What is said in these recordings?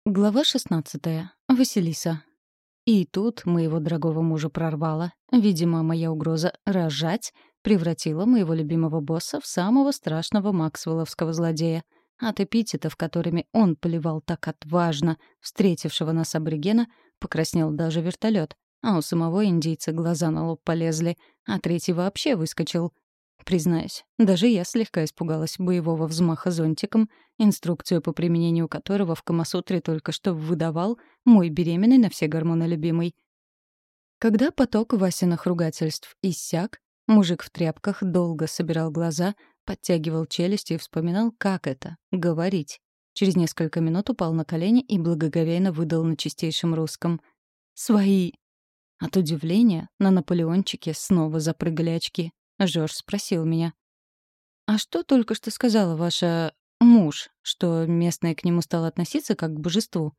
Глава 16. Василиса. И тут моего дорогого мужа прорвало. Видимо, моя угроза «рожать» превратила моего любимого босса в самого страшного максвелловского злодея. От эпитетов, которыми он поливал так отважно встретившего нас аборигена, покраснел даже вертолет, а у самого индейца глаза на лоб полезли, а третий вообще выскочил. Признаюсь, даже я слегка испугалась боевого взмаха зонтиком, инструкцию по применению которого в Камасутре только что выдавал мой беременный на все гормоны любимый. Когда поток Васиных ругательств иссяк, мужик в тряпках долго собирал глаза, подтягивал челюсти и вспоминал, как это — говорить. Через несколько минут упал на колени и благоговейно выдал на чистейшем русском: «Свои!» От удивления на Наполеончике снова запрыгали очки. Жорж спросил меня: «А что только что сказала ваша муж, что местные к нему стал относиться как к божеству?»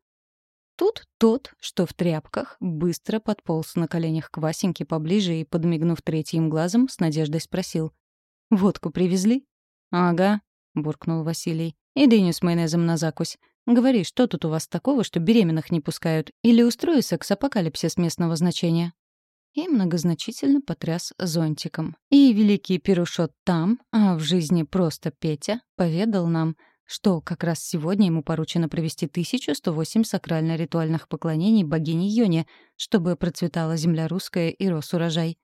Тут тот, что в тряпках, быстро подполз на коленях к Васеньке поближе и, подмигнув третьим глазом, с надеждой спросил: «Водку привезли?» «Ага», — буркнул Василий. «И дыню с майонезом на закусь. Говори, что тут у вас такого, что беременных не пускают? Или устрою секс-апокалипсис местного значения?» И многозначительно потряс зонтиком. И великий Пирушот там, а в жизни просто Петя, поведал нам, что как раз сегодня ему поручено провести 1108 сакрально-ритуальных поклонений богине Йоне, чтобы процветала земля русская и рос урожай.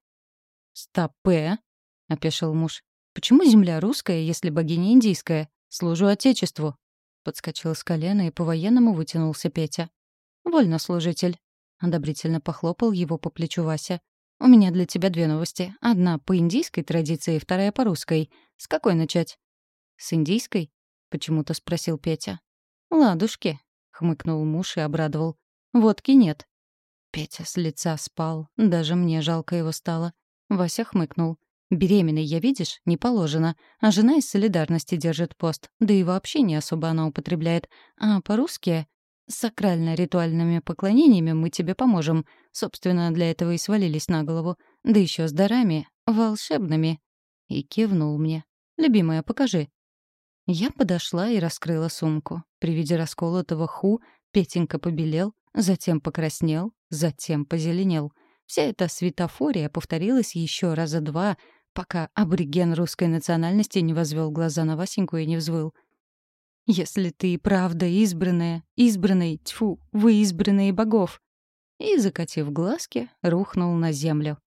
«Стопэ!» — опешил муж. «Почему земля русская, если богиня индийская? Служу Отечеству!» Подскочил с колена и по-военному вытянулся Петя. «Вольно, служитель!» — одобрительно похлопал его по плечу Вася. «У меня для тебя две новости. Одна по индийской традиции, вторая по русской. С какой начать?» «С индийской?» — почему-то спросил Петя. «Ладушки», — хмыкнул муж и обрадовал. «Водки нет». Петя с лица спал. Даже мне жалко его стало. Вася хмыкнул. «Беременной, я видишь, не положено. А жена из солидарности держит пост. Да и вообще не особо она употребляет. А по-русски... С сакрально-ритуальными поклонениями мы тебе поможем. Собственно, для этого и свалились на голову. Да еще с дарами. Волшебными». И кивнул мне. «Любимая, покажи». Я подошла и раскрыла сумку. При виде расколотого ху Петенька побелел, затем покраснел, затем позеленел. Вся эта светофория повторилась еще раза два, пока абориген русской национальности не возвел глаза на Васеньку и не взвыл: «Если ты и правда избранная, избранный, тьфу, вы избранные богов!» И, закатив глазки, рухнул на землю.